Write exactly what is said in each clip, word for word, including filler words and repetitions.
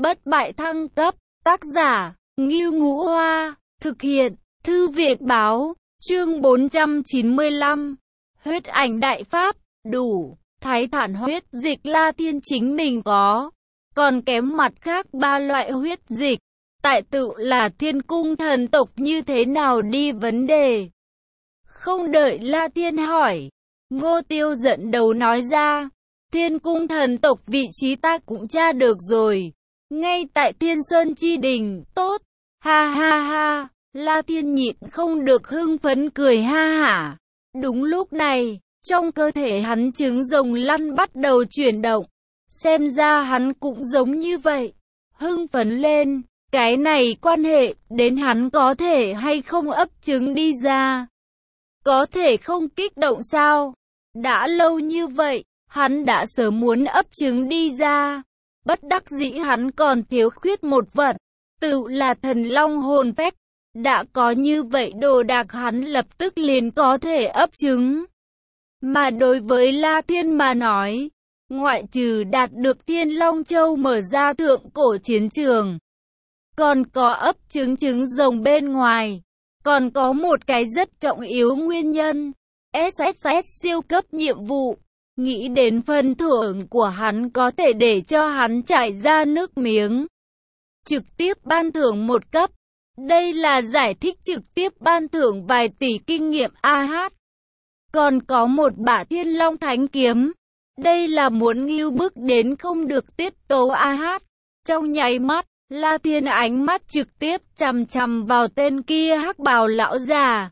bất bại thăng cấp, tác giả, Ngưu Ngũ Hoa, thực hiện, Thư viện Báo, chương bốn trăm chín mươi lăm, huyết ảnh đại pháp, đủ, thái thản huyết dịch La Thiên chính mình có, còn kém mặt khác ba loại huyết dịch, tại tự là thiên cung thần tộc như thế nào đi vấn đề. Không đợi La Thiên hỏi, Ngô Tiêu giận đầu nói ra, thiên cung thần tộc vị trí ta cũng tra được rồi, ngay tại Thiên Sơn Chi Đình, tốt, ha ha ha, La Thiên nhịn không được hưng phấn cười ha hả. Đúng lúc này, trong cơ thể hắn trứng rồng lăn bắt đầu chuyển động, xem ra hắn cũng giống như vậy, hưng phấn lên, cái này quan hệ đến hắn có thể hay không ấp trứng đi ra. Có thể không kích động sao? Đã lâu như vậy, hắn đã sớm muốn ấp trứng đi ra. Bất đắc dĩ hắn còn thiếu khuyết một vật, tự là thần long hồn phách. Đã có như vậy đồ đạc hắn lập tức liền có thể ấp trứng. Mà đối với La Thiên mà nói, ngoại trừ đạt được Thiên Long Châu mở ra thượng cổ chiến trường, còn có ấp trứng trứng rồng bên ngoài, còn có một cái rất trọng yếu nguyên nhân, ét ét ét siêu cấp nhiệm vụ. Nghĩ đến phần thưởng của hắn có thể để cho hắn chảy ra nước miếng. Trực tiếp ban thưởng một cấp. Đây là giải thích trực tiếp ban thưởng vài tỷ kinh nghiệm a hát. Còn có một bả Thiên Long Thánh Kiếm. Đây là muốn ngưu bức đến không được tiết tấu a hát. Trong nháy mắt, La Thiên ánh mắt trực tiếp chằm chằm vào tên kia hắc bào lão già.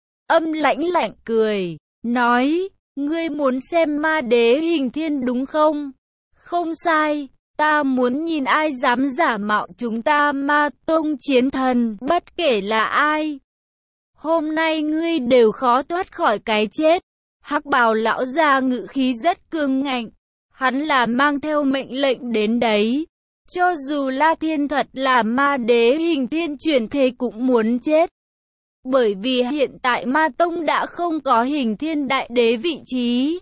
Âm lãnh lạnh cười, nói, ngươi muốn xem ma đế hình thiên đúng không? Không sai. Ta muốn nhìn ai dám giả mạo chúng ta Ma Tông chiến thần, bất kể là ai. Hôm nay ngươi đều khó thoát khỏi cái chết. Hắc bào lão già ngự khí rất cương ngạnh. Hắn là mang theo mệnh lệnh đến đấy. Cho dù La Thiên thật là ma đế hình thiên chuyển thế cũng muốn chết. Bởi vì hiện tại Ma Tông đã không có hình thiên đại đế vị trí.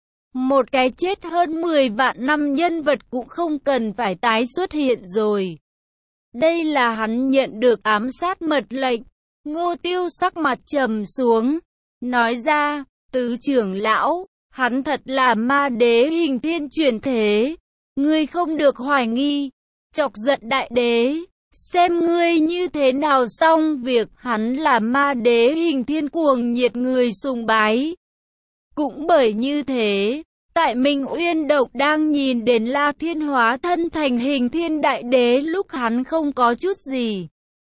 Một cái chết hơn mười vạn năm nhân vật cũng không cần phải tái xuất hiện rồi. Đây là hắn nhận được ám sát mật lệnh. Ngô Tiêu sắc mặt trầm xuống, nói ra, tứ trưởng lão, hắn thật là ma đế hình thiên chuyển thế. Ngươi không được hoài nghi, chọc giận đại đế, xem ngươi như thế nào xong việc hắn là ma đế hình thiên cuồng nhiệt người sùng bái. Cũng bởi như thế, tại Minh Uyên Độc đang nhìn đến La Thiên hóa thân thành hình thiên đại đế lúc hắn không có chút gì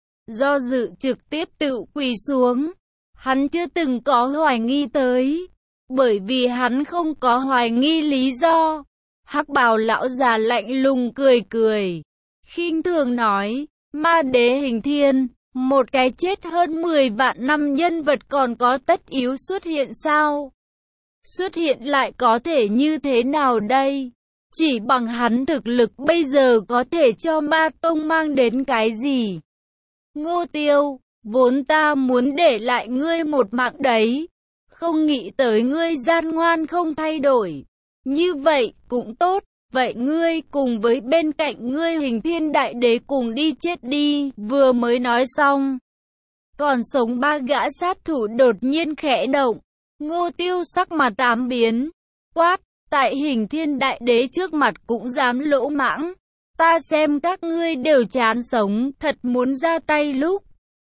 do dự trực tiếp tự quỳ xuống. Hắn chưa từng có hoài nghi tới, bởi vì hắn không có hoài nghi lý do. Hắc bào lão già lạnh lùng cười cười, khinh thường nói, ma đế hình thiên, một cái chết hơn mười vạn năm nhân vật còn có tất yếu xuất hiện sao? Xuất hiện lại có thể như thế nào đây? Chỉ bằng hắn thực lực bây giờ có thể cho Ma Tông mang đến cái gì? Ngô Tiêu, vốn ta muốn để lại ngươi một mạng đấy. Không nghĩ tới ngươi gian ngoan không thay đổi. Như vậy cũng tốt. Vậy ngươi cùng với bên cạnh ngươi hình thiên đại đế cùng đi chết đi. Vừa mới nói xong, còn sống ba gã sát thủ đột nhiên khẽ động. Ngô Tiêu sắc mặt tám biến, quát, tại hình thiên đại đế trước mặt cũng dám lỗ mãng. Ta xem các ngươi đều chán sống, thật muốn ra tay lúc.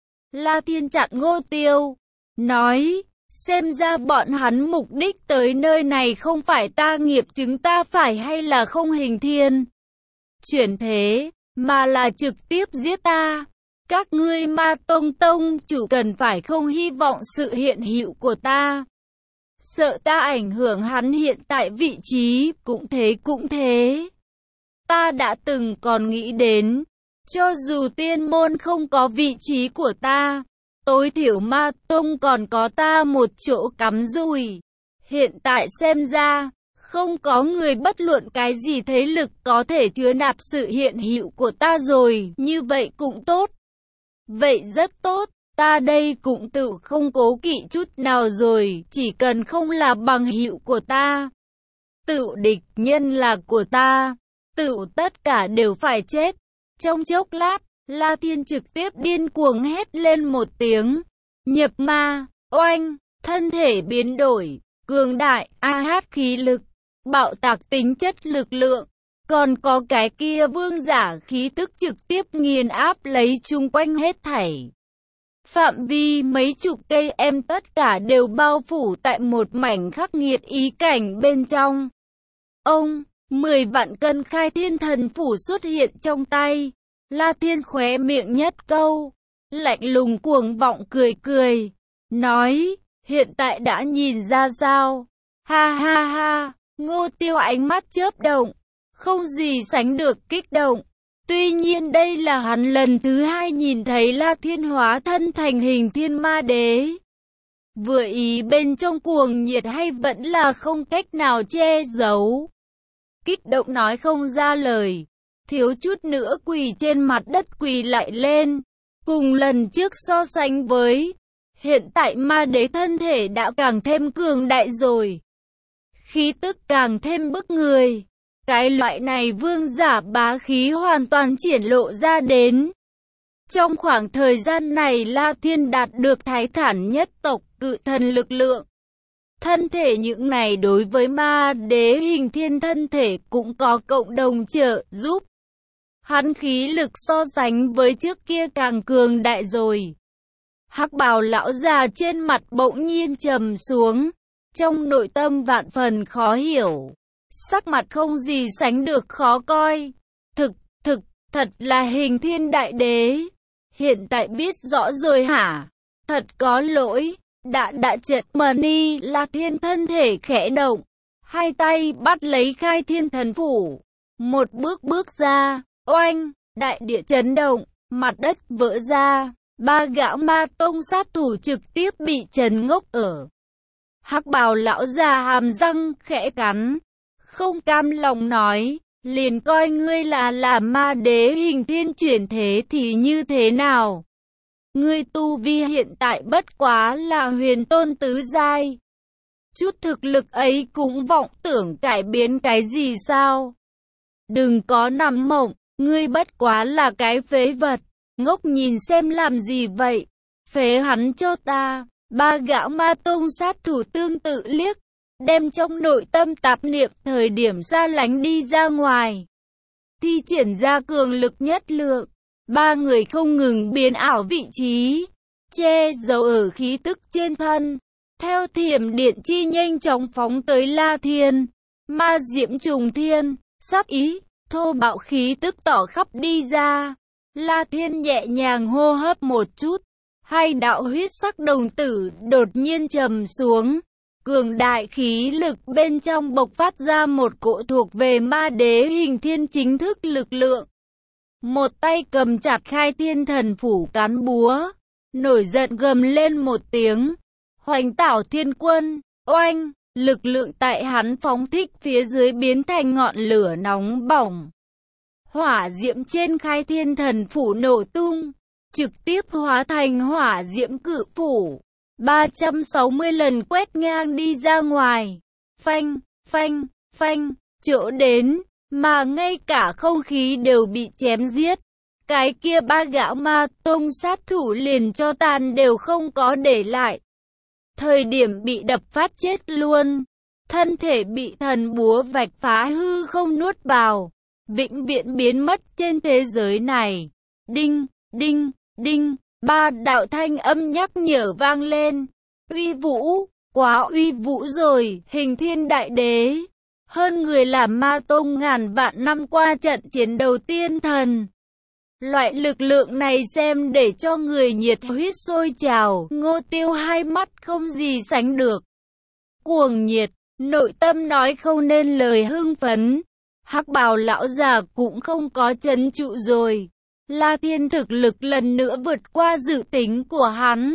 La Thiên chặn Ngô Tiêu, nói, xem ra bọn hắn mục đích tới nơi này không phải ta nghiệp chứng ta phải hay là không hình thiên chuyển thế, mà là trực tiếp giết ta. Các ngươi Ma Tông tông chủ cần phải không hy vọng sự hiện hữu của ta. Sợ ta ảnh hưởng hắn hiện tại vị trí, cũng thế cũng thế. Ta đã từng còn nghĩ đến, cho dù tiên môn không có vị trí của ta, tối thiểu Ma Tông còn có ta một chỗ cắm rùi. Hiện tại xem ra, không có người bất luận cái gì thế lực có thể chứa nạp sự hiện hữu của ta rồi, như vậy cũng tốt. Vậy rất tốt. Ta đây cũng tự không cố kỵ chút nào rồi, chỉ cần không là bằng hữu của ta. Tự địch nhân là của ta, tự tất cả đều phải chết. Trong chốc lát, La Thiên trực tiếp điên cuồng hét lên một tiếng. Nhập ma, oanh, thân thể biến đổi, cường đại, a hát khí lực, bạo tạc tính chất lực lượng. Còn có cái kia vương giả khí tức trực tiếp nghiền áp lấy chung quanh hết thảy. Phạm vi mấy chục cây em tất cả đều bao phủ tại một mảnh khắc nghiệt ý cảnh bên trong. Ông, mười vạn cân khai thiên thần phủ xuất hiện trong tay. La Thiên khóe miệng nhất câu, lạnh lùng cuồng vọng cười cười, nói, hiện tại đã nhìn ra sao? Ha ha ha, Ngô Tiêu ánh mắt chớp động, không gì sánh được kích động. Tuy nhiên đây là hắn lần thứ hai nhìn thấy La Thiên hóa thân thành hình thiên ma đế. Vừa ý bên trong cuồng nhiệt hay vẫn là không cách nào che giấu. Kích động nói không ra lời, thiếu chút nữa quỳ trên mặt đất quỳ lại lên. Cùng lần trước so sánh với, hiện tại ma đế thân thể đã càng thêm cường đại rồi. Khí tức càng thêm bức người. Cái loại này vương giả bá khí hoàn toàn triển lộ ra đến. Trong khoảng thời gian này La Thiên đạt được thái thản nhất tộc cự thần lực lượng. Thân thể những này đối với ma đế hình thiên thân thể cũng có cộng đồng trợ giúp. Hắn khí lực so sánh với trước kia càng cường đại rồi. Hắc bào lão già trên mặt bỗng nhiên trầm xuống. Trong nội tâm vạn phần khó hiểu. Sắc mặt không gì sánh được khó coi. Thực, thực, thật là hình thiên đại đế. Hiện tại biết rõ rồi hả? Thật có lỗi. Đã đã chợt mờ ni. La Thiên thân thể khẽ động. Hai tay bắt lấy khai thiên thần phủ. Một bước bước ra. Oanh, đại địa chấn động. Mặt đất vỡ ra. Ba gã ma tông sát thủ trực tiếp bị trấn ngốc ở. Hắc bào lão già hàm răng khẽ cắn. Không cam lòng nói, liền coi ngươi là là ma đế hình thiên chuyển thế thì như thế nào? Ngươi tu vi hiện tại bất quá là huyền tôn tứ giai. Chút thực lực ấy cũng vọng tưởng cải biến cái gì sao? Đừng có nằm mộng, ngươi bất quá là cái phế vật. Ngốc nhìn xem làm gì vậy? Phế hắn cho ta. Ba gã ma tông sát thủ tương tự liếc. Đem trong nội tâm tạp niệm thời điểm xa lánh đi ra ngoài. Thi triển ra cường lực nhất lượng. Ba người không ngừng biến ảo vị trí. Che giấu ở khí tức trên thân. Theo thiểm điện chi nhanh chóng phóng tới La Thiên. Ma diễm trùng thiên. Sắc ý, thô bạo khí tức tỏ khắp đi ra. La Thiên nhẹ nhàng hô hấp một chút. Hai đạo huyết sắc đồng tử đột nhiên trầm xuống. Cường đại khí lực bên trong bộc phát ra một cỗ thuộc về ma đế hình thiên chính thức lực lượng. Một tay cầm chặt khai thiên thần phủ cán búa. Nổi giận gầm lên một tiếng. Hoành tảo thiên quân, oanh, lực lượng tại hắn phóng thích phía dưới biến thành ngọn lửa nóng bỏng. Hỏa diễm trên khai thiên thần phủ nổ tung. Trực tiếp hóa thành hỏa diễm cự phủ. ba trăm sáu mươi lần quét ngang đi ra ngoài. Phanh, phanh, phanh, chỗ đến, mà ngay cả không khí đều bị chém giết. Cái kia ba gã ma tông sát thủ liền cho tàn đều không có để lại. Thời điểm bị đập phát chết luôn. Thân thể bị thần búa vạch phá hư không nuốt vào. Vĩnh viễn biến mất trên thế giới này. Đinh, đinh, đinh. Ba đạo thanh âm nhắc nhở vang lên. Uy vũ, quá uy vũ rồi, hình thiên đại đế. Hơn người là ma tông ngàn vạn năm qua trận chiến đầu tiên thần. Loại lực lượng này xem để cho người nhiệt huyết sôi trào. Ngô Tiêu hai mắt không gì sánh được. Cuồng nhiệt, nội tâm nói không nên lời hưng phấn. Hắc bào lão già cũng không có trấn trụ rồi. La Thiên thực lực lần nữa vượt qua dự tính của hắn.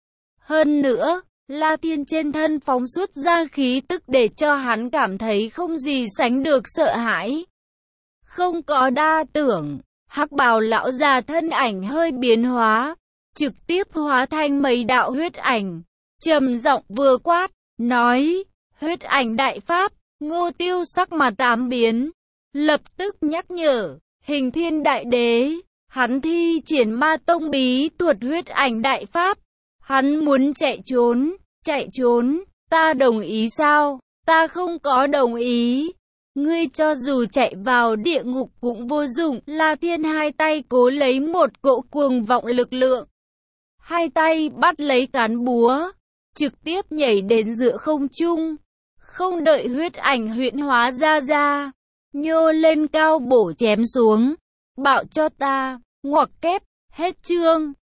Hơn nữa, La Thiên trên thân phóng xuất ra khí tức để cho hắn cảm thấy không gì sánh được sợ hãi. Không có đa tưởng, hắc bào lão già thân ảnh hơi biến hóa, trực tiếp hóa thành mấy đạo huyết ảnh. Trầm giọng vừa quát, nói, huyết ảnh đại pháp. Ngô Tiêu sắc mặt ám biến, lập tức nhắc nhở. Hình Thiên Đại Đế, hắn thi triển Ma Tông bí thuật huyết ảnh đại pháp. Hắn muốn chạy trốn, chạy trốn, ta đồng ý sao? Ta không có đồng ý. Ngươi cho dù chạy vào địa ngục cũng vô dụng. La Thiên hai tay cố lấy một cỗ cuồng vọng lực lượng. Hai tay bắt lấy cán búa, trực tiếp nhảy đến giữa không trung. Không đợi huyết ảnh huyễn hóa ra ra, nhô lên cao bổ chém xuống. Bạo cho ta, ngoặc kép, hết chương.